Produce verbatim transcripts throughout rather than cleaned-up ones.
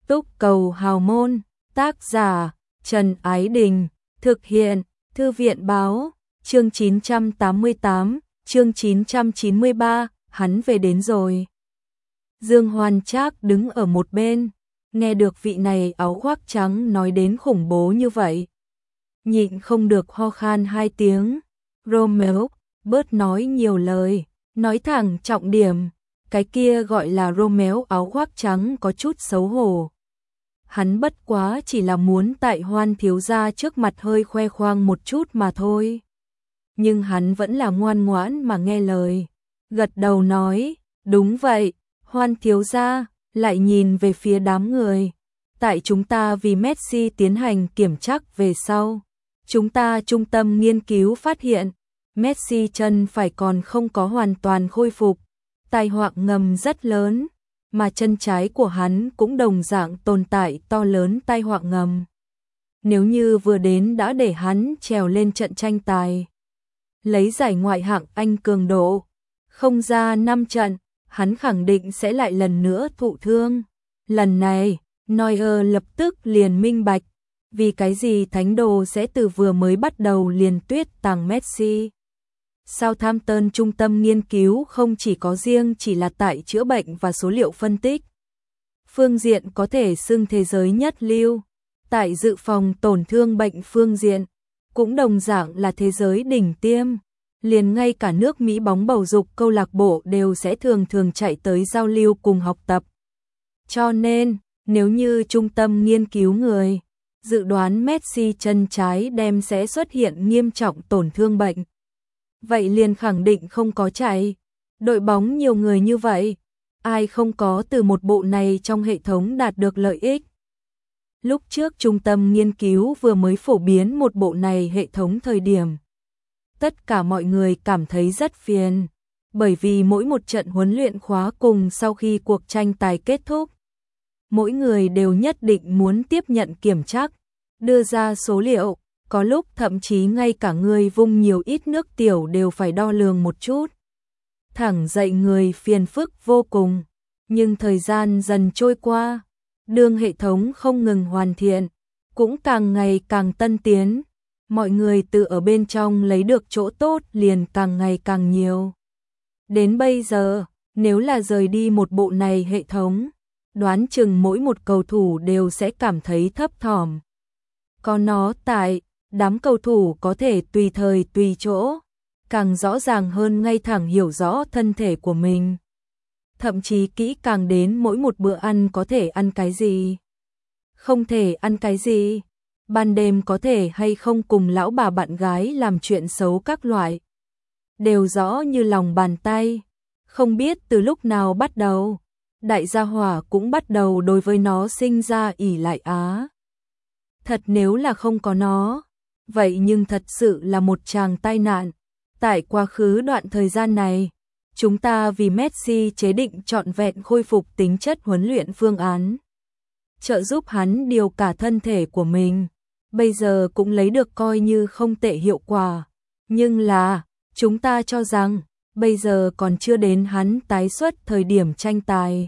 Túc cầu hào môn, tác giả, Trần Ái Đình, thực hiện, Thư viện báo, chương chín trăm tám mươi tám, chương chín trăm chín mươi ba, hắn về đến rồi. Dương Hoan Trác đứng ở một bên, nghe được vị này áo khoác trắng nói đến khủng bố như vậy. Nhịn không được ho khan hai tiếng, Romeo, bớt nói nhiều lời, nói thẳng trọng điểm, cái kia gọi là Romeo áo khoác trắng có chút xấu hổ. Hắn bất quá chỉ là muốn tại Hoan thiếu gia trước mặt hơi khoe khoang một chút mà thôi. Nhưng hắn vẫn là ngoan ngoãn mà nghe lời, gật đầu nói, đúng vậy, Hoan thiếu gia, lại nhìn về phía đám người. Tại chúng ta vì Messi tiến hành kiểm tra về sau, chúng ta trung tâm nghiên cứu phát hiện, Messi chân phải còn không có hoàn toàn khôi phục, tai họa ngầm rất lớn, mà chân trái của hắn cũng đồng dạng tồn tại to lớn tai họa ngầm. Nếu như vừa đến đã để hắn trèo lên trận tranh tài, lấy giải ngoại hạng Anh cường độ, không ra năm trận, hắn khẳng định sẽ lại lần nữa thụ thương. Lần này, Neuer lập tức liền minh bạch, vì cái gì thánh đồ sẽ từ vừa mới bắt đầu liền tuyết tàng Messi. Southampton trung tâm nghiên cứu không chỉ có riêng chỉ là tại chữa bệnh và số liệu phân tích. Phương diện có thể xưng thế giới nhất lưu, tại dự phòng tổn thương bệnh phương diện, cũng đồng dạng là thế giới đỉnh tiêm. Liền ngay cả nước Mỹ bóng bầu dục câu lạc bộ đều sẽ thường thường chạy tới giao lưu cùng học tập. Cho nên, nếu như trung tâm nghiên cứu người, dự đoán Messi chân trái đem sẽ xuất hiện nghiêm trọng tổn thương bệnh. Vậy liền khẳng định không có chạy. Đội bóng nhiều người như vậy, ai không có từ một bộ này trong hệ thống đạt được lợi ích. Lúc trước trung tâm nghiên cứu vừa mới phổ biến một bộ này hệ thống thời điểm, tất cả mọi người cảm thấy rất phiền, bởi vì mỗi một trận huấn luyện khóa cùng sau khi cuộc tranh tài kết thúc, mỗi người đều nhất định muốn tiếp nhận kiểm tra, đưa ra số liệu, có lúc thậm chí ngay cả người vung nhiều ít nước tiểu đều phải đo lường một chút. Thẳng dậy người phiền phức vô cùng, nhưng thời gian dần trôi qua, đường hệ thống không ngừng hoàn thiện, cũng càng ngày càng tân tiến. Mọi người từ ở bên trong lấy được chỗ tốt liền càng ngày càng nhiều. Đến bây giờ, nếu là rời đi một bộ này hệ thống, đoán chừng mỗi một cầu thủ đều sẽ cảm thấy thấp thỏm. Có nó tại, đám cầu thủ có thể tùy thời tùy chỗ, càng rõ ràng hơn ngay thẳng hiểu rõ thân thể của mình. Thậm chí kỹ càng đến mỗi một bữa ăn có thể ăn cái gì, không thể ăn cái gì. Ban đêm có thể hay không cùng lão bà bạn gái làm chuyện xấu các loại. Đều rõ như lòng bàn tay. Không biết từ lúc nào bắt đầu, đại gia hỏa cũng bắt đầu đối với nó sinh ra ỷ lại á. Thật nếu là không có nó, vậy nhưng thật sự là một tràng tai nạn. Tại quá khứ đoạn thời gian này, chúng ta vì Messi chế định trọn vẹn khôi phục tính chất huấn luyện phương án, trợ giúp hắn điều cả thân thể của mình. Bây giờ cũng lấy được coi như không tệ hiệu quả. Nhưng là, chúng ta cho rằng, bây giờ còn chưa đến hắn tái xuất thời điểm tranh tài.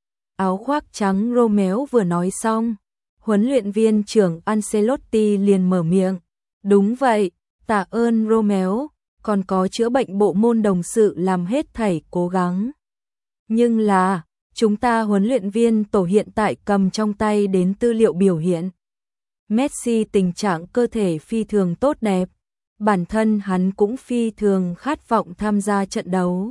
Áo khoác trắng Romeo vừa nói xong, huấn luyện viên trưởng Ancelotti liền mở miệng. Đúng vậy, tạ ơn Romeo, còn có chữa bệnh bộ môn đồng sự làm hết thảy cố gắng. Nhưng là, chúng ta huấn luyện viên tổ hiện tại cầm trong tay đến tư liệu biểu hiện. Messi tình trạng cơ thể phi thường tốt đẹp, bản thân hắn cũng phi thường khát vọng tham gia trận đấu.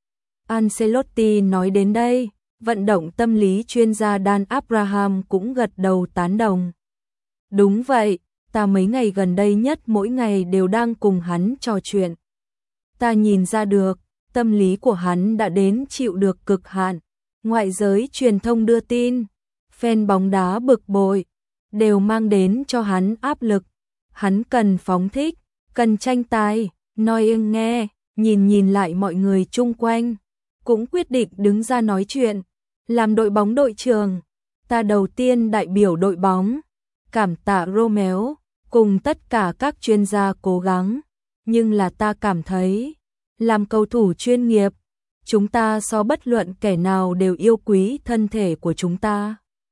Ancelotti nói đến đây, vận động tâm lý chuyên gia Dan Abraham cũng gật đầu tán đồng. Đúng vậy, ta mấy ngày gần đây nhất mỗi ngày đều đang cùng hắn trò chuyện. Ta nhìn ra được, tâm lý của hắn đã đến chịu được cực hạn. Ngoại giới truyền thông đưa tin, fan bóng đá bực bội, đều mang đến cho hắn áp lực. Hắn cần phóng thích, cần tranh tài. Neuer nghe, nhìn nhìn lại mọi người chung quanh, cũng quyết định đứng ra nói chuyện. Làm đội bóng đội trưởng, ta đầu tiên đại biểu đội bóng, cảm tạ Romeo, cùng tất cả các chuyên gia cố gắng. Nhưng là ta cảm thấy, làm cầu thủ chuyên nghiệp, chúng ta so bất luận kẻ nào đều yêu quý thân thể của chúng ta.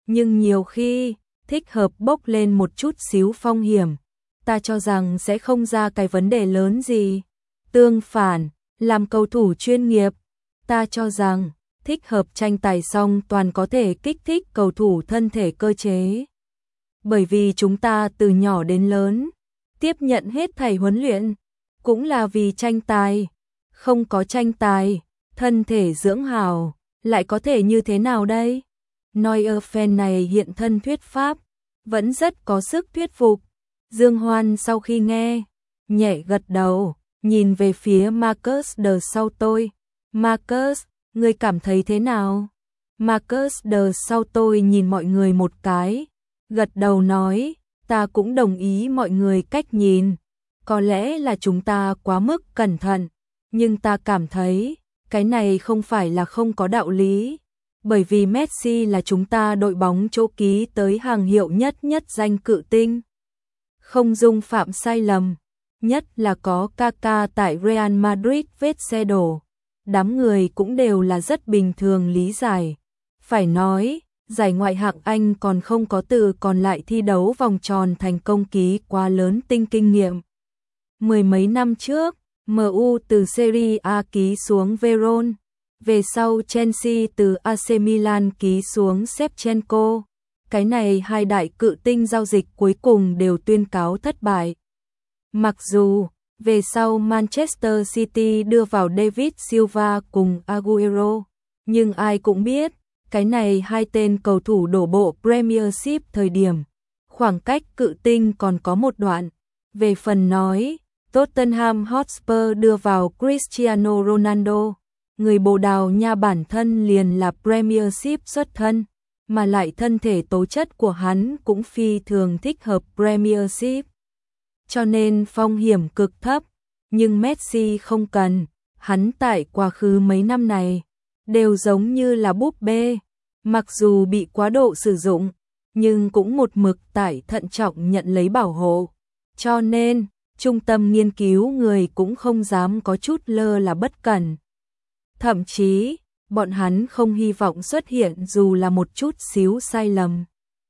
nhưng nhiều khi thích hợp bốc lên một chút xíu phong hiểm. Ta cho rằng sẽ không ra cái vấn đề lớn gì. Tương phản, làm cầu thủ chuyên nghiệp, ta cho rằng thích hợp tranh tài song toàn có thể kích thích cầu thủ thân thể cơ chế. Bởi vì chúng ta từ nhỏ đến lớn, tiếp nhận hết thảy huấn luyện, cũng là vì tranh tài. Không có tranh tài, thân thể dưỡng hảo, lại có thể như thế nào đây? Neuer fan này hiện thân thuyết pháp, vẫn rất có sức thuyết phục. Dương Hoan sau khi nghe, nhẹ gật đầu, nhìn về phía Marcus de sau tôi. Marcus, ngươi cảm thấy thế nào? Marcus de sau tôi nhìn mọi người một cái, gật đầu nói, ta cũng đồng ý mọi người cách nhìn. Có lẽ là chúng ta quá mức cẩn thận, nhưng ta cảm thấy, cái này không phải là không có đạo lý. Bởi vì Messi là chúng ta đội bóng chỗ ký tới hàng hiệu nhất nhất danh cự tinh. Không dung phạm sai lầm, nhất là có Kaká tại Real Madrid vết xe đổ. Đám người cũng đều là rất bình thường lý giải. Phải nói, giải ngoại hạng Anh còn không có từ còn lại thi đấu vòng tròn thành công ký quá lớn tinh kinh nghiệm. Mười mấy năm trước, em u từ Serie A ký xuống Verona, về sau Chelsea từ a xê Milan ký xuống Shevchenko. Cái này hai đại cự tinh giao dịch cuối cùng đều tuyên cáo thất bại. Mặc dù, về sau Manchester City đưa vào David Silva cùng Aguero, nhưng ai cũng biết, cái này hai tên cầu thủ đổ bộ Premiership thời điểm, khoảng cách cự tinh còn có một đoạn. Về phần nói, Tottenham Hotspur đưa vào Cristiano Ronaldo, người Bồ Đào Nha bản thân liền là Premiership xuất thân, mà lại thân thể tố chất của hắn cũng phi thường thích hợp Premiership. Cho nên phong hiểm cực thấp, nhưng Messi không cần, hắn tại quá khứ mấy năm này, đều giống như là búp bê, mặc dù bị quá độ sử dụng, nhưng cũng một mực tại thận trọng nhận lấy bảo hộ. Cho nên, trung tâm nghiên cứu người cũng không dám có chút lơ là bất cẩn. Thậm chí, bọn hắn không hy vọng xuất hiện dù là một chút xíu sai lầm.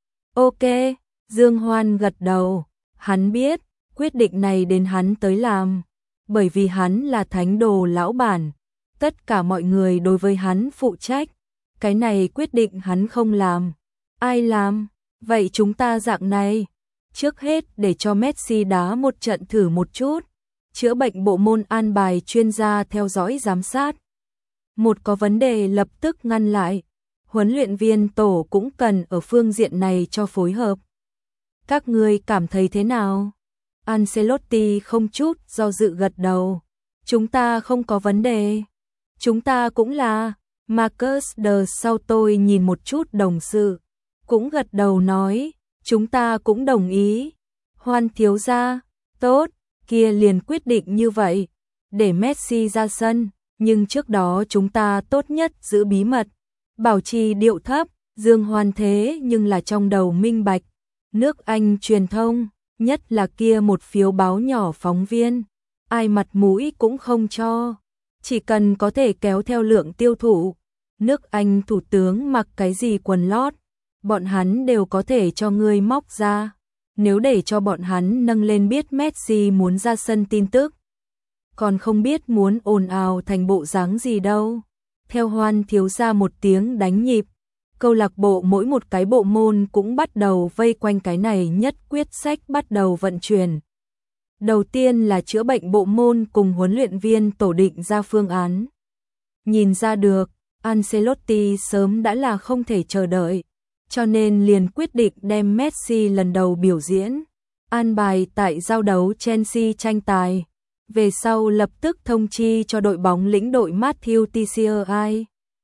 Ok, Dương Hoan gật đầu, hắn biết, quyết định này đến hắn tới làm, bởi vì hắn là thánh đồ lão bản, tất cả mọi người đối với hắn phụ trách, cái này quyết định hắn không làm. Ai làm? Vậy chúng ta dạng này, trước hết để cho Messi đá một trận thử một chút, chữa bệnh bộ môn an bài chuyên gia theo dõi giám sát. Một có vấn đề lập tức ngăn lại, huấn luyện viên tổ cũng cần ở phương diện này cho phối hợp. Các ngươi cảm thấy thế nào? Ancelotti không chút do dự gật đầu. Chúng ta không có vấn đề. Chúng ta cũng là. Marcus de sau tôi nhìn một chút đồng sự, cũng gật đầu nói, chúng ta cũng đồng ý. Hoan thiếu gia, tốt, kia liền quyết định như vậy, để Messi ra sân, nhưng trước đó chúng ta tốt nhất giữ bí mật, bảo trì điệu thấp. Dương Hoan thế nhưng là trong đầu minh bạch, nước Anh truyền thông, nhất là kia một phiếu báo nhỏ phóng viên, ai mặt mũi cũng không cho, chỉ cần có thể kéo theo lượng tiêu thụ, nước Anh thủ tướng mặc cái gì quần lót, bọn hắn đều có thể cho ngươi móc ra. Nếu để cho bọn hắn nâng lên biết Messi muốn ra sân tin tức, còn không biết muốn ồn ào thành bộ dáng gì đâu. Theo Hoan thiếu gia một tiếng đánh nhịp, câu lạc bộ mỗi một cái bộ môn cũng bắt đầu vây quanh cái này nhất quyết sách bắt đầu vận chuyển. Đầu tiên là chữa bệnh bộ môn cùng huấn luyện viên tổ định ra phương án. Nhìn ra được, Ancelotti sớm đã là không thể chờ đợi, cho nên liền quyết định đem Messi lần đầu biểu diễn, an bài tại giao đấu Chelsea tranh tài. Về sau lập tức thông chi cho đội bóng lĩnh đội Matthew Teixeira.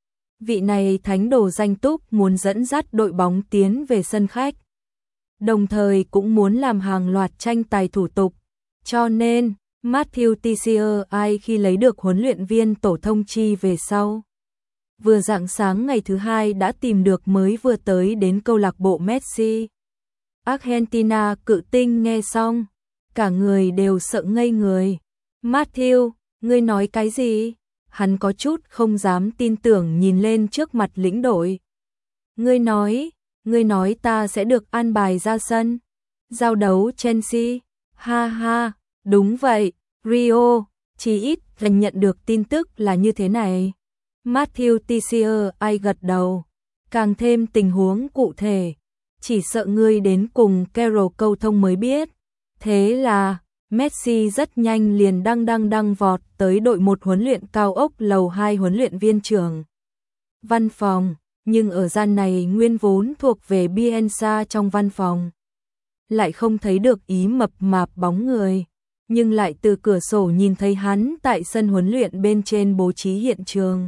Vị này thánh đồ danh túc muốn dẫn dắt đội bóng tiến về sân khách, đồng thời cũng muốn làm hàng loạt tranh tài thủ tục. Cho nên, Matthew Teixeira khi lấy được huấn luyện viên tổ thông chi về sau, vừa rạng sáng ngày thứ hai đã tìm được mới vừa tới đến câu lạc bộ Messi. Argentina cự tinh nghe xong, cả người đều sợ ngây người. Matthew, ngươi nói cái gì? Hắn có chút không dám tin tưởng nhìn lên trước mặt lĩnh đội. Ngươi nói, Ngươi nói ta sẽ được an bài ra sân giao đấu Chelsea? Ha ha, đúng vậy, Rio, chỉ ít dành nhận được tin tức là như thế này. Matthew Teixeira ai gật đầu, càng thêm tình huống cụ thể, chỉ sợ ngươi đến cùng Carroll câu thông mới biết. Thế là Messi rất nhanh liền đăng đăng đăng vọt tới đội một huấn luyện cao ốc lầu hai huấn luyện viên trưởng văn phòng, nhưng ở gian này nguyên vốn thuộc về Bielsa trong văn phòng. Lại không thấy được ý mập mạp bóng người, nhưng lại từ cửa sổ nhìn thấy hắn tại sân huấn luyện bên trên bố trí hiện trường.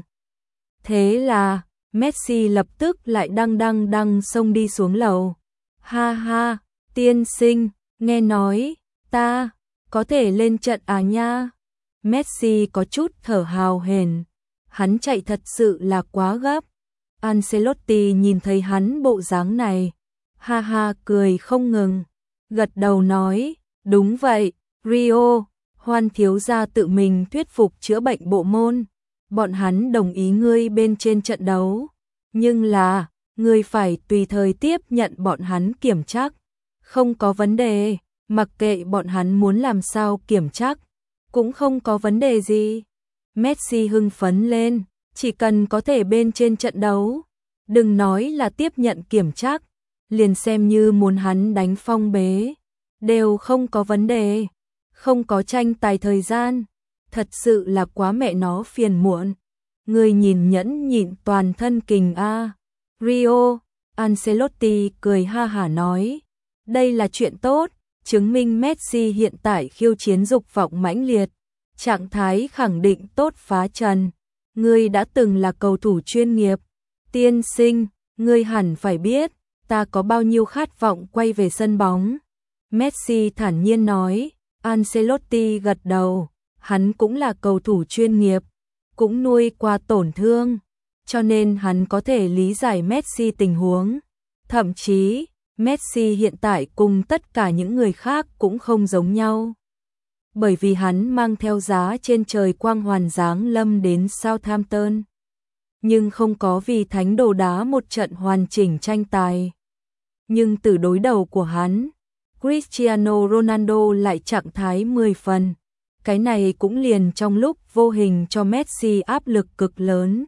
Thế là Messi lập tức lại đăng đăng đăng xông đi xuống lầu. Ha ha, tiên sinh, nghe nói, ta có thể lên trận à nha? Messi có chút thở hào hển, hắn chạy thật sự là quá gấp. Ancelotti nhìn thấy hắn bộ dáng này, ha ha cười không ngừng, gật đầu nói, đúng vậy, Rio, Hoan thiếu gia tự mình thuyết phục chữa bệnh bộ môn, bọn hắn đồng ý ngươi bên trên trận đấu, nhưng là, ngươi phải tùy thời tiếp nhận bọn hắn kiểm tra, không có vấn đề, mặc kệ bọn hắn muốn làm sao kiểm tra, cũng không có vấn đề gì. Messi hưng phấn lên, chỉ cần có thể bên trên trận đấu, đừng nói là tiếp nhận kiểm tra, liền xem như muốn hắn đánh phong bế, đều không có vấn đề, không có tranh tài thời gian, thật sự là quá mẹ nó phiền muộn. Người nhìn nhẫn nhịn toàn thân kình a. Rio, Ancelotti cười ha hả nói, đây là chuyện tốt, chứng minh Messi hiện tại khiêu chiến dục vọng mãnh liệt, trạng thái khẳng định tốt phá trần. Ngươi đã từng là cầu thủ chuyên nghiệp, tiên sinh, ngươi hẳn phải biết, ta có bao nhiêu khát vọng quay về sân bóng. Messi thản nhiên nói. Ancelotti gật đầu, hắn cũng là cầu thủ chuyên nghiệp, cũng nuôi qua tổn thương, cho nên hắn có thể lý giải Messi tình huống. Thậm chí, Messi hiện tại cùng tất cả những người khác cũng không giống nhau. Bởi vì hắn mang theo giá trên trời quang hoàn giáng lâm đến Southampton, nhưng không có vì thánh đồ đá một trận hoàn chỉnh tranh tài. Nhưng từ đối đầu của hắn, Cristiano Ronaldo lại trạng thái mười phần. Cái này cũng liền trong lúc vô hình cho Messi áp lực cực lớn.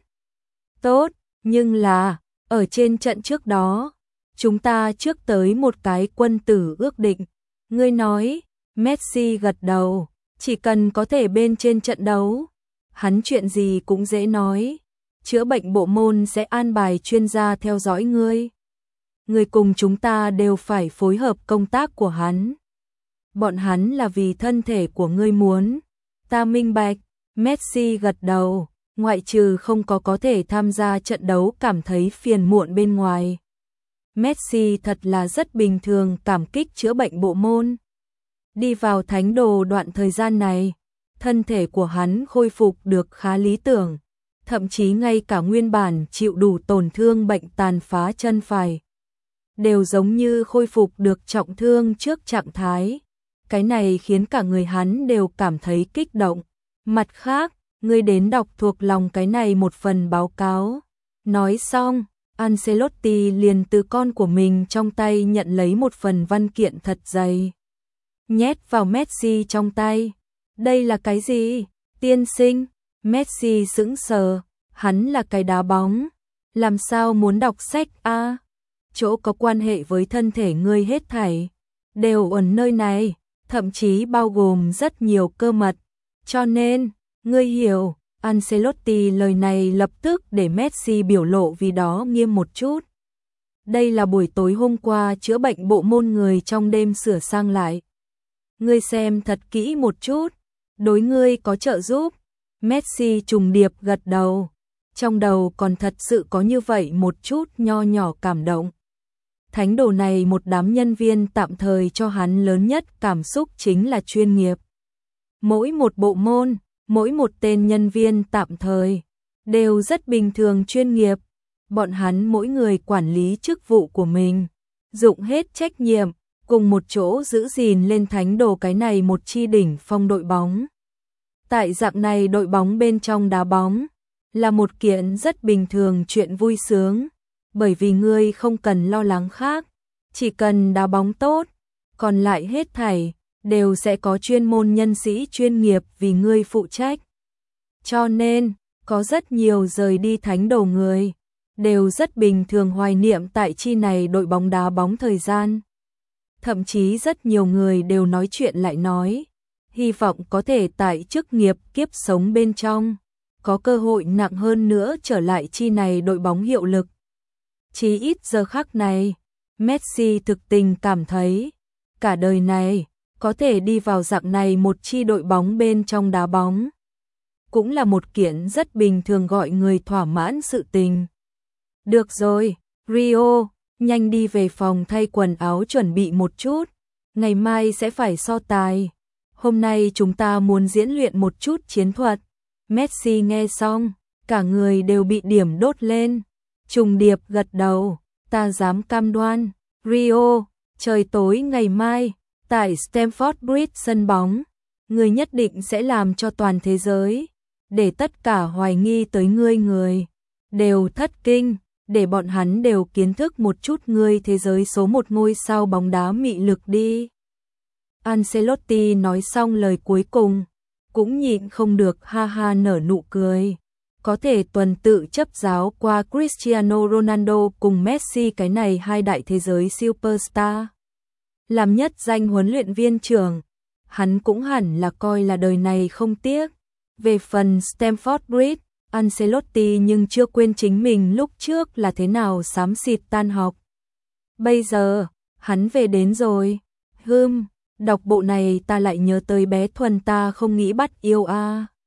Tốt, nhưng là, ở trên trận trước đó, chúng ta trước tới một cái quân tử ước định. Ngươi nói, Messi gật đầu, chỉ cần có thể bên trên trận đấu, hắn chuyện gì cũng dễ nói. Chữa bệnh bộ môn sẽ an bài chuyên gia theo dõi ngươi. Người cùng chúng ta đều phải phối hợp công tác của hắn. Bọn hắn là vì thân thể của ngươi muốn. Ta minh bạch, Messi gật đầu, ngoại trừ không có có thể tham gia trận đấu cảm thấy phiền muộn bên ngoài. Messi thật là rất bình thường cảm kích chữa bệnh bộ môn. Đi vào thánh đồ đoạn thời gian này, thân thể của hắn khôi phục được khá lý tưởng. Thậm chí ngay cả nguyên bản chịu đủ tổn thương bệnh tàn phá chân phải đều giống như khôi phục được trọng thương trước trạng thái. Cái này khiến cả người hắn đều cảm thấy kích động. Mặt khác, ngươi đến đọc thuộc lòng cái này một phần báo cáo. Nói xong, Ancelotti liền từ con của mình trong tay nhận lấy một phần văn kiện thật dày. Nhét vào Messi trong tay. Đây là cái gì? Tiên sinh, Messi sững sờ, hắn là cái đá bóng. Làm sao muốn đọc sách a? À? Chỗ có quan hệ với thân thể ngươi hết thảy đều ở nơi này, thậm chí bao gồm rất nhiều cơ mật. Cho nên, ngươi hiểu, Ancelotti lời này lập tức để Messi biểu lộ vì đó nghiêm một chút. Đây là buổi tối hôm qua chữa bệnh bộ môn người trong đêm sửa sang lại. Ngươi xem thật kỹ một chút, đối ngươi có trợ giúp. Messi trùng điệp gật đầu, trong đầu còn thật sự có như vậy một chút nho nhỏ cảm động. Thánh đồ này một đám nhân viên tạm thời cho hắn lớn nhất cảm xúc chính là chuyên nghiệp. Mỗi một bộ môn, mỗi một tên nhân viên tạm thời, đều rất bình thường chuyên nghiệp. Bọn hắn mỗi người quản lý chức vụ của mình, dụng hết trách nhiệm, cùng một chỗ giữ gìn lên thánh đồ cái này một chi đỉnh phong đội bóng. Tại dạng này đội bóng bên trong đá bóng, là một kiện rất bình thường chuyện vui sướng. bởi vì ngươi không cần lo lắng khác, chỉ cần đá bóng tốt, còn lại hết thảy đều sẽ có chuyên môn nhân sĩ chuyên nghiệp vì ngươi phụ trách. Cho nên, có rất nhiều rời đi thánh đồ người, đều rất bình thường hoài niệm tại chi này đội bóng đá bóng thời gian. Thậm chí rất nhiều người đều nói chuyện lại nói, hy vọng có thể tại chức nghiệp kiếp sống bên trong, có cơ hội nặng hơn nữa trở lại chi này đội bóng hiệu lực. Chí ít giờ khắc này, Messi thực tình cảm thấy, cả đời này, có thể đi vào dạng này một chi đội bóng bên trong đá bóng. Cũng là một kiện rất bình thường gọi người thỏa mãn sự tình. Được rồi, Rio, nhanh đi về phòng thay quần áo chuẩn bị một chút, ngày mai sẽ phải so tài. Hôm nay chúng ta muốn diễn luyện một chút chiến thuật. Messi nghe xong, cả người đều bị điểm đốt lên. Trùng điệp gật đầu, ta dám cam đoan. Rio, trời tối ngày mai, tại Stamford Bridge sân bóng, ngươi nhất định sẽ làm cho toàn thế giới, để tất cả hoài nghi tới ngươi người, đều thất kinh, để bọn hắn đều kiến thức một chút ngươi thế giới số một ngôi sao bóng đá mị lực đi. Ancelotti nói xong lời cuối cùng, cũng nhịn không được ha ha nở nụ cười. Có thể tuần tự chấp giáo qua Cristiano Ronaldo cùng Messi cái này hai đại thế giới superstar. Làm nhất danh huấn luyện viên trưởng, hắn cũng hẳn là coi là đời này không tiếc. Về phần Stamford Bridge, Ancelotti nhưng chưa quên chính mình lúc trước là thế nào xám xịt tan học. Bây giờ, hắn về đến rồi. Hừm, đọc bộ này ta lại nhớ tới bé Thuần ta không nghĩ bắt yêu a. À.